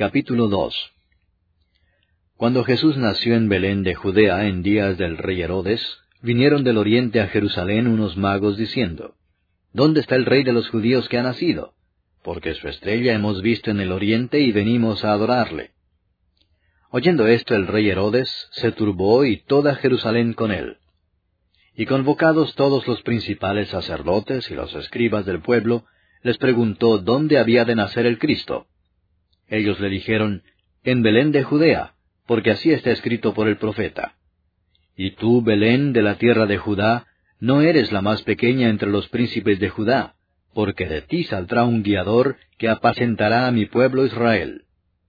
Capítulo 2. Cuando Jesús nació en Belén de Judea en días del rey Herodes, vinieron del oriente a Jerusalén unos magos diciendo, ¿Dónde está el rey de los judíos que ha nacido? Porque su estrella hemos visto en el oriente y venimos a adorarle. Oyendo esto el rey Herodes se turbó y toda Jerusalén con él. Y convocados todos los principales sacerdotes y los escribas del pueblo, les preguntó dónde había de nacer el Cristo. Ellos le dijeron, en Belén de Judea, porque así está escrito por el profeta. Y tú, Belén, de la tierra de Judá, no eres la más pequeña entre los príncipes de Judá, porque de ti saldrá un guiador que apacentará a mi pueblo Israel.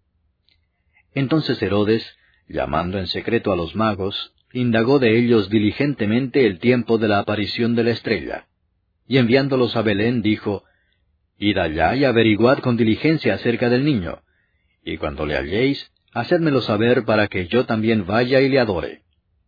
Entonces Herodes, llamando en secreto a los magos, indagó de ellos diligentemente el tiempo de la aparición de la estrella. Y enviándolos a Belén, dijo, Id allá y averiguad con diligencia acerca del niño, y cuando le halléis, hacedmelo saber para que yo también vaya y le adore.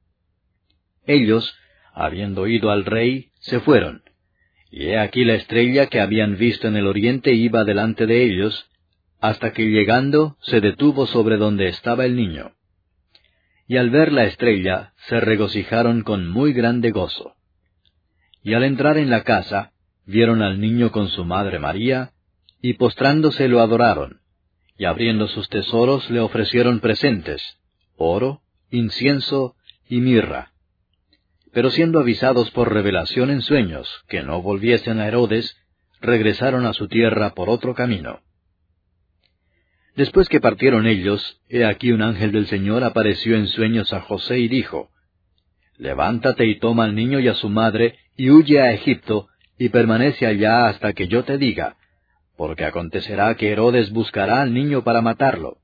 Ellos, habiendo ido al rey, se fueron, y he aquí la estrella que habían visto en el oriente iba delante de ellos, hasta que llegando se detuvo sobre donde estaba el niño. Y al ver la estrella, se regocijaron con muy grande gozo. Y al entrar en la casa, vieron al niño con su madre María, y postrándose lo adoraron, y abriendo sus tesoros le ofrecieron presentes, oro, incienso y mirra. Pero siendo avisados por revelación en sueños que no volviesen a Herodes, regresaron a su tierra por otro camino. Después que partieron ellos, he aquí un ángel del Señor apareció en sueños a José y dijo, Levántate y toma al niño y a su madre, y huye a Egipto, y permanece allá hasta que yo te diga, porque acontecerá que Herodes buscará al niño para matarlo.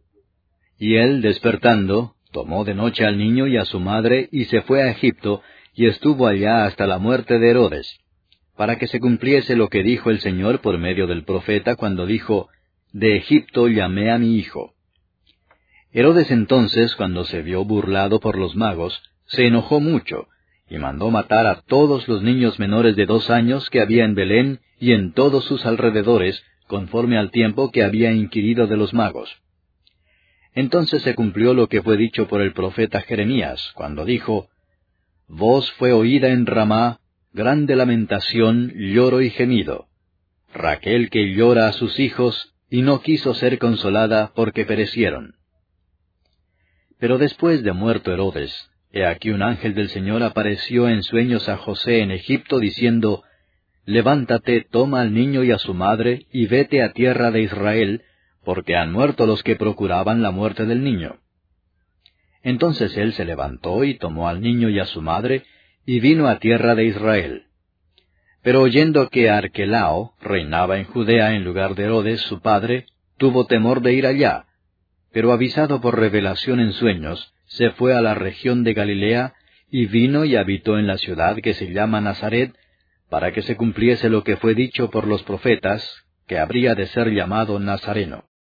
Y él, despertando, tomó de noche al niño y a su madre, y se fue a Egipto, y estuvo allá hasta la muerte de Herodes, para que se cumpliese lo que dijo el Señor por medio del profeta, cuando dijo, De Egipto llamé a mi hijo. Herodes entonces, cuando se vio burlado por los magos, se enojó mucho, y mandó matar a todos los niños menores de 2 años que había en Belén y en todos sus alrededores, conforme al tiempo que había inquirido de los magos. Entonces se cumplió lo que fue dicho por el profeta Jeremías, cuando dijo, Voz fue oída en Ramá, grande lamentación, lloro y gemido. Raquel que llora a sus hijos, y no quiso ser consolada porque perecieron. Pero después de muerto Herodes, he aquí un ángel del Señor apareció en sueños a José en Egipto, diciendo, Levántate, toma al niño y a su madre, y vete a tierra de Israel, porque han muerto los que procuraban la muerte del niño. Entonces él se levantó y tomó al niño y a su madre, y vino a tierra de Israel. Pero oyendo que Arquelao reinaba en Judea en lugar de Herodes su padre, tuvo temor de ir allá, pero avisado por revelación en sueños, se fue a la región de Galilea, y vino y habitó en la ciudad que se llama Nazaret, para que se cumpliese lo que fue dicho por los profetas, que habría de ser llamado Nazareno.